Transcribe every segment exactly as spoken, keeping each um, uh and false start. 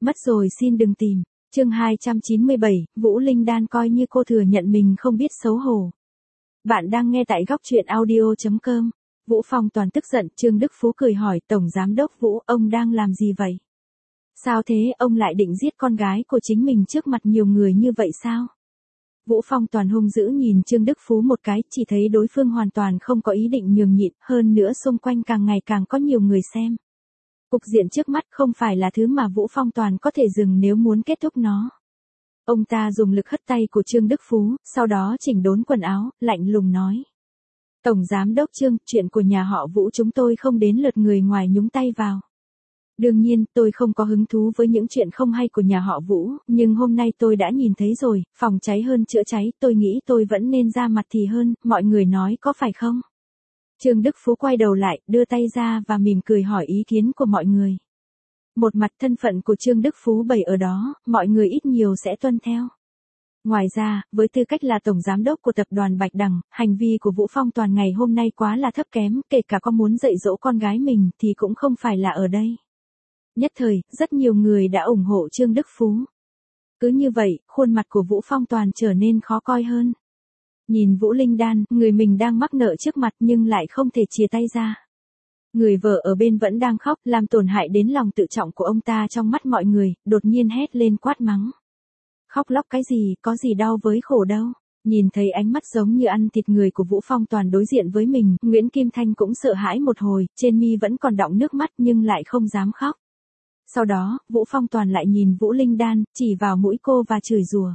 Mất rồi xin đừng tìm. Chương hai trăm chín mươi bảy, Vũ Linh Đan coi như cô thừa nhận mình không biết xấu hổ. Bạn đang nghe tại góc truyện audio chấm com. Vũ Phong Toàn tức giận, Trương Đức Phú cười hỏi Tổng Giám Đốc Vũ, ông đang làm gì vậy? Sao thế, ông lại định giết con gái của chính mình trước mặt nhiều người như vậy sao? Vũ Phong Toàn hung dữ nhìn Trương Đức Phú một cái, chỉ thấy đối phương hoàn toàn không có ý định nhường nhịn, hơn nữa xung quanh càng ngày càng có nhiều người xem. Cục diện trước mắt không phải là thứ mà Vũ Phong Toàn có thể dừng nếu muốn kết thúc nó. Ông ta dùng lực hất tay của Trương Đức Phú, sau đó chỉnh đốn quần áo, lạnh lùng nói. Tổng Giám Đốc Trương, chuyện của nhà họ Vũ chúng tôi không đến lượt người ngoài nhúng tay vào. Đương nhiên, tôi không có hứng thú với những chuyện không hay của nhà họ Vũ, nhưng hôm nay tôi đã nhìn thấy rồi, phòng cháy hơn chữa cháy, tôi nghĩ tôi vẫn nên ra mặt thì hơn, mọi người nói có phải không? Trương Đức Phú quay đầu lại, đưa tay ra và mỉm cười hỏi ý kiến của mọi người. Một mặt thân phận của Trương Đức Phú bày ở đó, mọi người ít nhiều sẽ tuân theo. Ngoài ra, với tư cách là Tổng Giám Đốc của tập đoàn Bạch Đằng, hành vi của Vũ Phong Toàn ngày hôm nay quá là thấp kém, kể cả có muốn dạy dỗ con gái mình thì cũng không phải là ở đây. Nhất thời, rất nhiều người đã ủng hộ Trương Đức Phú. Cứ như vậy, khuôn mặt của Vũ Phong Toàn trở nên khó coi hơn. Nhìn Vũ Linh Đan, người mình đang mắc nợ trước mặt nhưng lại không thể chia tay ra. Người vợ ở bên vẫn đang khóc, làm tổn hại đến lòng tự trọng của ông ta trong mắt mọi người, đột nhiên hét lên quát mắng. Khóc lóc cái gì, có gì đau với khổ đâu. Nhìn thấy ánh mắt giống như ăn thịt người của Vũ Phong Toàn đối diện với mình, Nguyễn Kim Thanh cũng sợ hãi một hồi, trên mi vẫn còn đọng nước mắt nhưng lại không dám khóc. Sau đó, Vũ Phong Toàn lại nhìn Vũ Linh Đan, chỉ vào mũi cô và chửi rủa.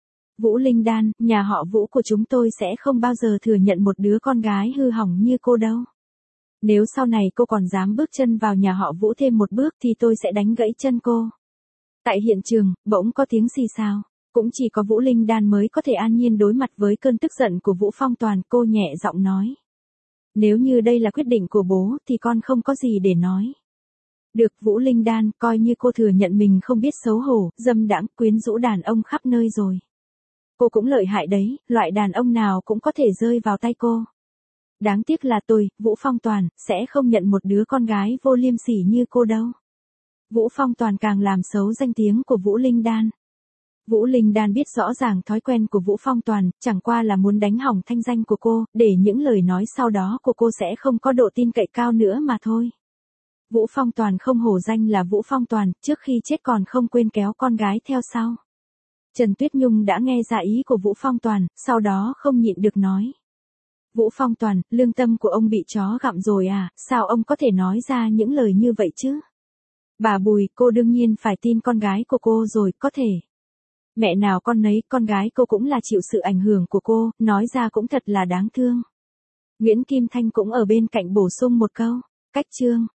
Vũ Linh Đan, nhà họ Vũ của chúng tôi sẽ không bao giờ thừa nhận một đứa con gái hư hỏng như cô đâu. Nếu sau này cô còn dám bước chân vào nhà họ Vũ thêm một bước thì tôi sẽ đánh gãy chân cô. Tại hiện trường, bỗng có tiếng xì xào. Cũng chỉ có Vũ Linh Đan mới có thể an nhiên đối mặt với cơn tức giận của Vũ Phong Toàn, cô nhẹ giọng nói. Nếu như đây là quyết định của bố thì con không có gì để nói. Được, Vũ Linh Đan, coi như cô thừa nhận mình không biết xấu hổ, dâm đãng, quyến rũ đàn ông khắp nơi rồi. Cô cũng lợi hại đấy, loại đàn ông nào cũng có thể rơi vào tay cô. Đáng tiếc là tôi, Vũ Phong Toàn, sẽ không nhận một đứa con gái vô liêm sỉ như cô đâu. Vũ Phong Toàn càng làm xấu danh tiếng của Vũ Linh Đan. Vũ Linh Đan biết rõ ràng thói quen của Vũ Phong Toàn, chẳng qua là muốn đánh hỏng thanh danh của cô, để những lời nói sau đó của cô sẽ không có độ tin cậy cao nữa mà thôi. Vũ Phong Toàn không hổ danh là Vũ Phong Toàn, trước khi chết còn không quên kéo con gái theo sau. Trần Tuyết Nhung đã nghe ra ý của Vũ Phong Toàn, sau đó không nhịn được nói. Vũ Phong Toàn, lương tâm của ông bị chó gặm rồi à, sao ông có thể nói ra những lời như vậy chứ? Bà Bùi, cô đương nhiên phải tin con gái của cô rồi, có thể. Mẹ nào con nấy, con gái cô cũng là chịu sự ảnh hưởng của cô, nói ra cũng thật là đáng thương. Nguyễn Kim Thanh cũng ở bên cạnh bổ sung một câu. Cách chương.